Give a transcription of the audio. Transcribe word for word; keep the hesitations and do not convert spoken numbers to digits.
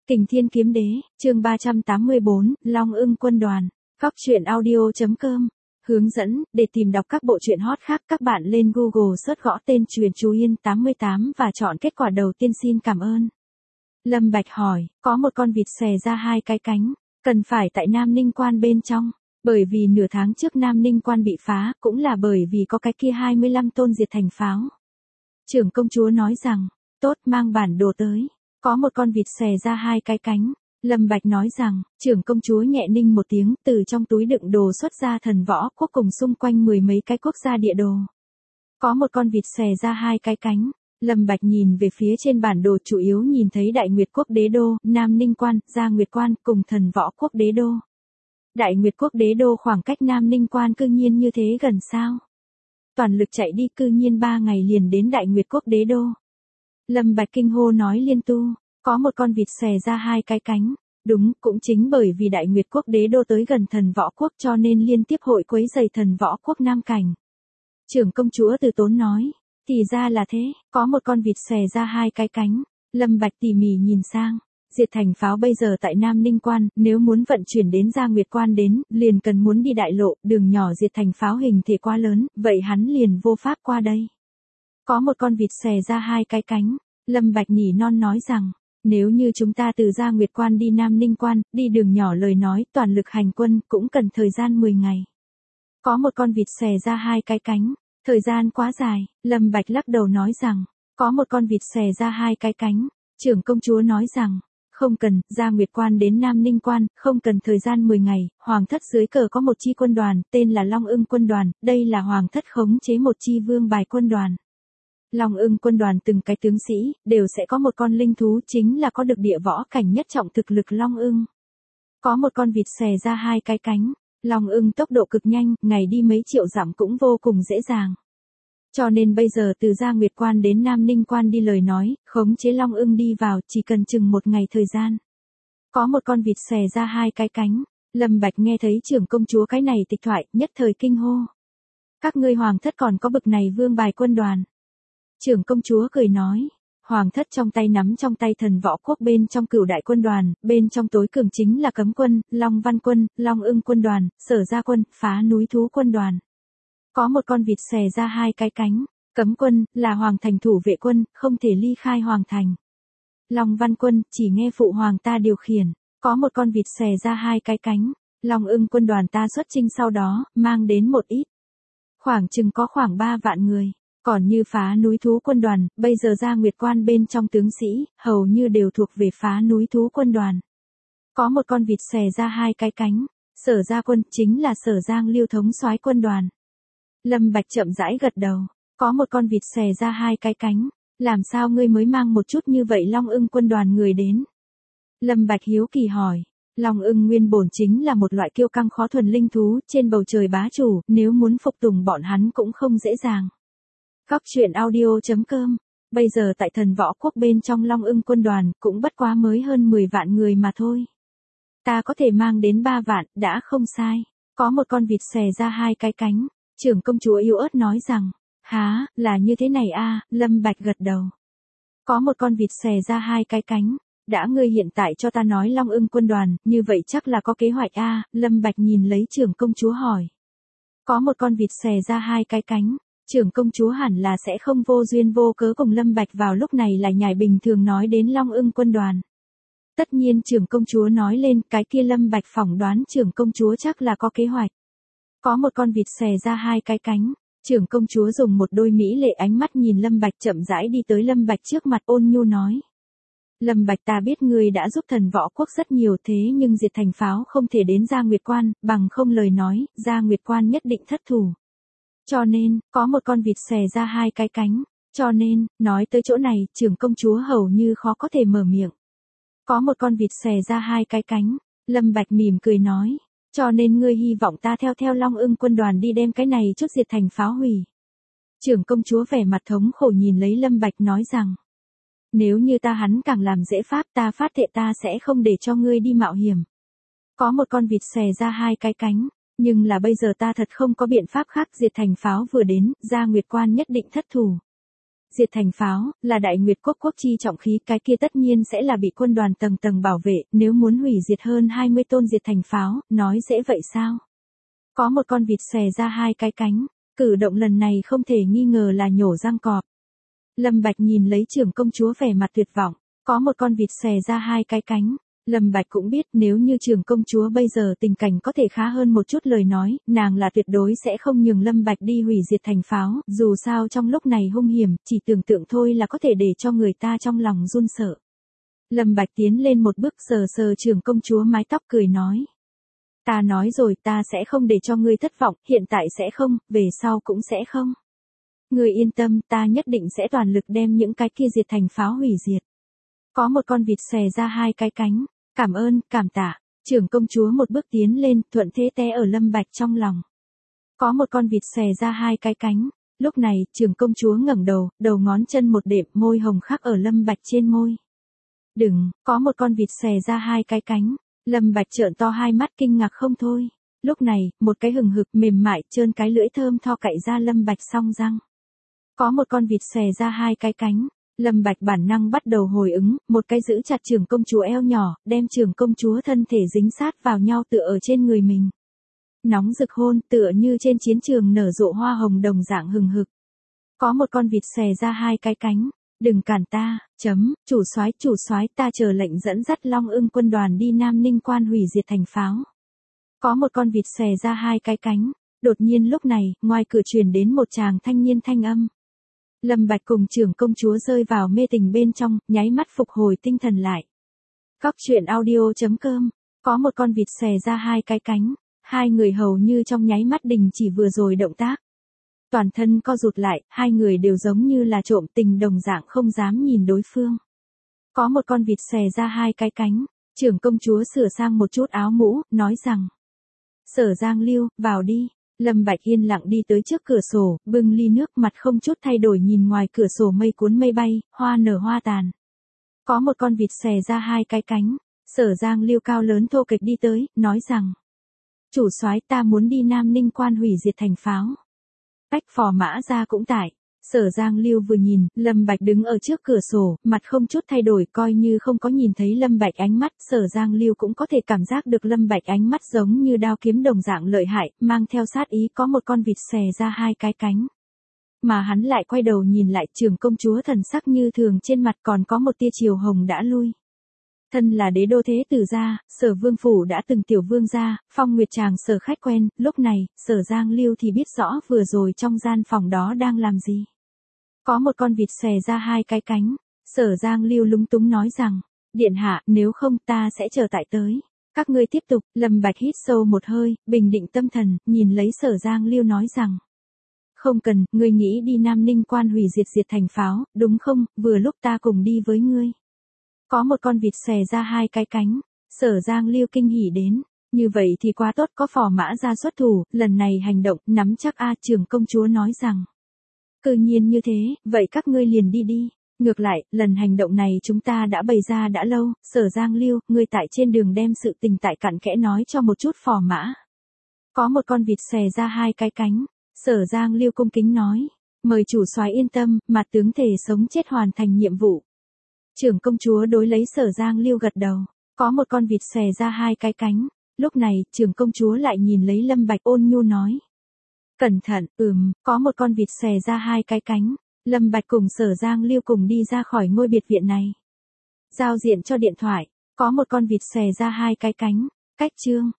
Kình Thiên Kiếm Đế, chương ba trăm tám mươi bốn, Long Ưng Quân Đoàn. Góc truyện audio.com. Hướng dẫn, để tìm đọc các bộ truyện hot khác các bạn lên Google search gõ tên Truyền Chú Yên tám mươi tám và chọn kết quả đầu tiên. Xin cảm ơn. Lâm Bạch hỏi, có một con vịt xòe ra hai cái cánh, cần phải tại Nam Ninh Quan bên trong, bởi vì nửa tháng trước Nam Ninh Quan bị phá, cũng là bởi vì có cái kia hai mươi lăm tôn diệt thành pháo. Trưởng công chúa nói rằng, tốt, mang bản đồ tới. Có một con vịt xòe ra hai cái cánh. Lâm Bạch nói rằng, trưởng công chúa nhẹ ninh một tiếng, từ trong túi đựng đồ xuất ra thần võ quốc cùng xung quanh mười mấy cái quốc gia địa đồ. Có một con vịt xòe ra hai cái cánh. Lâm Bạch nhìn về phía trên bản đồ, chủ yếu nhìn thấy Đại Nguyệt Quốc Đế Đô, Nam Ninh Quan, Gia Nguyệt Quan cùng Thần Võ Quốc Đế Đô. Đại Nguyệt Quốc Đế Đô khoảng cách Nam Ninh Quan cư nhiên như thế gần sao? Toàn lực chạy đi cư nhiên ba ngày liền đến Đại Nguyệt Quốc Đế Đô. Lâm Bạch kinh hô nói liên tu, có một con vịt xòe ra hai cái cánh. Đúng, cũng chính bởi vì Đại Nguyệt Quốc Đế Đô tới gần Thần Võ Quốc cho nên liên tiếp hội quấy rầy Thần Võ Quốc Nam Cảnh. Trưởng công chúa Từ Tốn nói, thì ra là thế, có một con vịt xòe ra hai cái cánh. Lâm Bạch tỉ mỉ nhìn sang, diệt thành pháo bây giờ tại Nam Ninh Quan, nếu muốn vận chuyển đến Gia Nguyệt Quan đến, liền cần muốn đi đại lộ, đường nhỏ diệt thành pháo hình thể quá lớn, vậy hắn liền vô pháp qua đây. Có một con vịt xòe ra hai cái cánh. Lâm Bạch nhỉ non nói rằng, nếu như chúng ta từ Gia Nguyệt Quan đi Nam Ninh Quan, đi đường nhỏ lời nói, toàn lực hành quân, cũng cần thời gian mười ngày. Có một con vịt xòe ra hai cái cánh, thời gian quá dài. Lâm Bạch lắc đầu nói rằng, có một con vịt xòe ra hai cái cánh. Trưởng công chúa nói rằng, không cần, Gia Nguyệt Quan đến Nam Ninh Quan, không cần thời gian mười ngày, hoàng thất dưới cờ có một chi quân đoàn, tên là Long Ưng Quân Đoàn, đây là hoàng thất khống chế một chi vương bài quân đoàn. Long Ưng Quân Đoàn từng cái tướng sĩ, đều sẽ có một con linh thú, chính là có được địa võ cảnh nhất trọng thực lực Long Ưng. Có một con vịt xòe ra hai cái cánh. Long Ưng tốc độ cực nhanh, ngày đi mấy triệu dặm cũng vô cùng dễ dàng. Cho nên bây giờ từ Gia Nguyệt Quan đến Nam Ninh Quan đi lời nói, khống chế Long Ưng đi vào, chỉ cần chừng một ngày thời gian. Có một con vịt xòe ra hai cái cánh. Lâm Bạch nghe thấy trưởng công chúa cái này tịch thoại, nhất thời kinh hô. Các ngươi hoàng thất còn có bực này vương bài quân đoàn. Trưởng công chúa cười nói, hoàng thất trong tay nắm trong tay Thần Võ Quốc bên trong Cửu đại quân đoàn, bên trong tối cường chính là Cấm quân, Long Văn quân, Long Ưng quân đoàn, Sở Gia quân, Phá núi thú quân đoàn. Có một con vịt xòe ra hai cái cánh. Cấm quân là hoàng thành thủ vệ quân, không thể ly khai hoàng thành. Long Văn quân chỉ nghe phụ hoàng ta điều khiển. Có một con vịt xòe ra hai cái cánh. Long Ưng quân đoàn ta xuất chinh sau đó, mang đến một ít. Khoảng chừng có khoảng ba vạn người. Còn như Phá núi thú quân đoàn, bây giờ Gia Nguyệt Quan bên trong tướng sĩ, hầu như đều thuộc về Phá núi thú quân đoàn. Có một con vịt xòe ra hai cái cánh. Sở Gia quân chính là Sở Giang Liêu thống soái quân đoàn. Lâm Bạch chậm rãi gật đầu. Có một con vịt xòe ra hai cái cánh. Làm sao ngươi mới mang một chút như vậy Long Ưng quân đoàn người đến? Lâm Bạch hiếu kỳ hỏi. Long Ưng nguyên bổn chính là một loại kiêu căng khó thuần linh thú, trên bầu trời bá chủ, nếu muốn phục tùng bọn hắn cũng không dễ dàng. Góc truyện audio.com. Bây giờ tại Thần Võ Quốc bên trong Long Ưng quân đoàn, cũng bất quá mới hơn mười vạn người mà thôi. Ta có thể mang đến ba vạn, đã không sai. Có một con vịt xòe ra hai cái cánh. Trưởng công chúa yếu ớt nói rằng, há, là như thế này a. Lâm Bạch gật đầu. Có một con vịt xòe ra hai cái cánh. Đã ngươi hiện tại cho ta nói Long Ưng quân đoàn, như vậy chắc là có kế hoạch a. Lâm Bạch nhìn lấy trưởng công chúa hỏi. Có một con vịt xòe ra hai cái cánh. Trưởng công chúa hẳn là sẽ không vô duyên vô cớ cùng Lâm Bạch vào lúc này lại nhảy bình thường nói đến Long Ưng quân đoàn. Tất nhiên trưởng công chúa nói lên, cái kia Lâm Bạch phỏng đoán trưởng công chúa chắc là có kế hoạch. Có một con vịt xòe ra hai cái cánh. Trưởng công chúa dùng một đôi mỹ lệ ánh mắt nhìn Lâm Bạch, chậm rãi đi tới Lâm Bạch trước mặt, ôn nhu nói. Lâm Bạch, ta biết ngươi đã giúp Thần Võ Quốc rất nhiều, thế nhưng diệt thành pháo không thể đến Gia Nguyệt Quan, bằng không lời nói, Gia Nguyệt Quan nhất định thất thủ. Cho nên, có một con vịt xòe ra hai cái cánh. Cho nên, nói tới chỗ này, trưởng công chúa hầu như khó có thể mở miệng. Có một con vịt xòe ra hai cái cánh. Lâm Bạch mỉm cười nói. Cho nên ngươi hy vọng ta theo theo Long Ưng quân đoàn đi đem cái này chút diệt thành pháo hủy. Trưởng công chúa vẻ mặt thống khổ nhìn lấy Lâm Bạch nói rằng. Nếu như ta hắn càng làm dễ pháp, ta phát thệ ta sẽ không để cho ngươi đi mạo hiểm. Có một con vịt xòe ra hai cái cánh. Nhưng là bây giờ ta thật không có biện pháp khác, diệt thành pháo vừa đến, Gia Nguyệt Quan nhất định thất thủ. Diệt thành pháo, là Đại Nguyệt quốc quốc chi trọng khí, cái kia tất nhiên sẽ là bị quân đoàn tầng tầng bảo vệ, nếu muốn hủy diệt hơn hai mươi tôn diệt thành pháo, nói dễ vậy sao? Có một con vịt xòe ra hai cái cánh, cử động lần này không thể nghi ngờ là nhổ răng cọp. Lâm Bạch nhìn lấy trưởng công chúa vẻ mặt tuyệt vọng, có một con vịt xòe ra hai cái cánh. Lâm Bạch cũng biết nếu như trưởng công chúa bây giờ tình cảnh có thể khá hơn một chút lời nói, nàng là tuyệt đối sẽ không nhường Lâm Bạch đi hủy diệt thành pháo, dù sao trong lúc này hung hiểm, chỉ tưởng tượng thôi là có thể để cho người ta trong lòng run sợ. Lâm Bạch tiến lên một bước sờ sờ trưởng công chúa mái tóc cười nói. Ta nói rồi, ta sẽ không để cho ngươi thất vọng, hiện tại sẽ không, về sau cũng sẽ không. Ngươi yên tâm, ta nhất định sẽ toàn lực đem những cái kia diệt thành pháo hủy diệt. Có một con vịt xòe ra hai cái cánh. Cảm ơn, cảm tạ. Trưởng công chúa một bước tiến lên, thuận thế té ở Lâm Bạch trong lòng. Có một con vịt xòe ra hai cái cánh. Lúc này, trưởng công chúa ngẩng đầu, đầu ngón chân một đệm, môi hồng khắc ở Lâm Bạch trên môi. Đừng, có một con vịt xòe ra hai cái cánh. Lâm Bạch trợn to hai mắt kinh ngạc không thôi. Lúc này, một cái hừng hực mềm mại trơn cái lưỡi thơm tho cạy ra Lâm Bạch song răng. Có một con vịt xòe ra hai cái cánh. Lâm Bạch bản năng bắt đầu hồi ứng, một cái giữ chặt trưởng công chúa eo nhỏ, đem trưởng công chúa thân thể dính sát vào nhau tựa ở trên người mình. Nóng rực hôn tựa như trên chiến trường nở rộ hoa hồng đồng dạng hừng hực. Có một con vịt xòe ra hai cái cánh. Đừng cản ta, chấm, chủ soái chủ soái ta chờ lệnh dẫn dắt Long Ưng quân đoàn đi Nam Ninh quan hủy diệt thành pháo. Có một con vịt xòe ra hai cái cánh. Đột nhiên lúc này, ngoài cửa truyền đến một chàng thanh niên thanh âm. Lâm Bạch cùng trưởng công chúa rơi vào mê tình bên trong, nháy mắt phục hồi tinh thần lại. Góc truyện audio chấm com, có một con vịt xòe ra hai cái cánh, hai người hầu như trong nháy mắt đình chỉ vừa rồi động tác. Toàn thân co rụt lại, hai người đều giống như là trộm tình đồng dạng không dám nhìn đối phương. Có một con vịt xòe ra hai cái cánh, trưởng công chúa sửa sang một chút áo mũ, nói rằng. Sở Giang Lưu, vào đi. Lâm Bạch yên lặng đi tới trước cửa sổ, bưng ly nước mặt không chút thay đổi nhìn ngoài cửa sổ mây cuốn mây bay, hoa nở hoa tàn. Có một con vịt xòe ra hai cái cánh, Sở Giang Lưu cao lớn thô kệch đi tới, nói rằng. Chủ soái ta muốn đi Nam Ninh quan hủy diệt thành pháo. Bách phò mã ra cũng tại. Sở Giang Lưu vừa nhìn, Lâm Bạch đứng ở trước cửa sổ, mặt không chút thay đổi coi như không có nhìn thấy Lâm Bạch ánh mắt, Sở Giang Lưu cũng có thể cảm giác được Lâm Bạch ánh mắt giống như đao kiếm đồng dạng lợi hại, mang theo sát ý có một con vịt xòe ra hai cái cánh. Mà hắn lại quay đầu nhìn lại trưởng công chúa thần sắc như thường trên mặt còn có một tia chiều hồng đã lui. Thân là đế đô thế tử gia, Sở Vương phủ đã từng tiểu vương gia, Phong Nguyệt Tràng Sở khách quen, lúc này, Sở Giang Lưu thì biết rõ vừa rồi trong gian phòng đó đang làm gì. Có một con vịt xòe ra hai cái cánh, Sở Giang Lưu lúng túng nói rằng, điện hạ, nếu không ta sẽ chờ tại tới. Các ngươi tiếp tục, Lâm Bạch hít sâu một hơi, bình định tâm thần, nhìn lấy Sở Giang Lưu nói rằng. Không cần, ngươi nghĩ đi Nam Ninh quan hủy diệt diệt thành pháo, đúng không, vừa lúc ta cùng đi với ngươi. Có một con vịt xòe ra hai cái cánh, Sở Giang Lưu kinh hỉ đến, như vậy thì quá tốt có phò mã ra xuất thủ, lần này hành động, nắm chắc a trưởng công chúa nói rằng. Cư nhiên như thế, vậy các ngươi liền đi đi. Ngược lại, lần hành động này chúng ta đã bày ra đã lâu, Sở Giang Lưu, ngươi tại trên đường đem sự tình tại cặn kẽ nói cho một chút phò mã. Có một con vịt xòe ra hai cái cánh, Sở Giang Lưu cung kính nói, mời chủ soái yên tâm, mặt tướng thể sống chết hoàn thành nhiệm vụ. Trưởng công chúa đối lấy Sở Giang Lưu gật đầu, có một con vịt xòe ra hai cái cánh, lúc này, trưởng công chúa lại nhìn lấy Lâm Bạch ôn nhu nói. Cẩn thận, ừm, có một con vịt xòe ra hai cái cánh, Lâm Bạch cùng Sở Giang Lưu cùng đi ra khỏi ngôi biệt viện này. Giao diện cho điện thoại, có một con vịt xòe ra hai cái cánh, cách chương.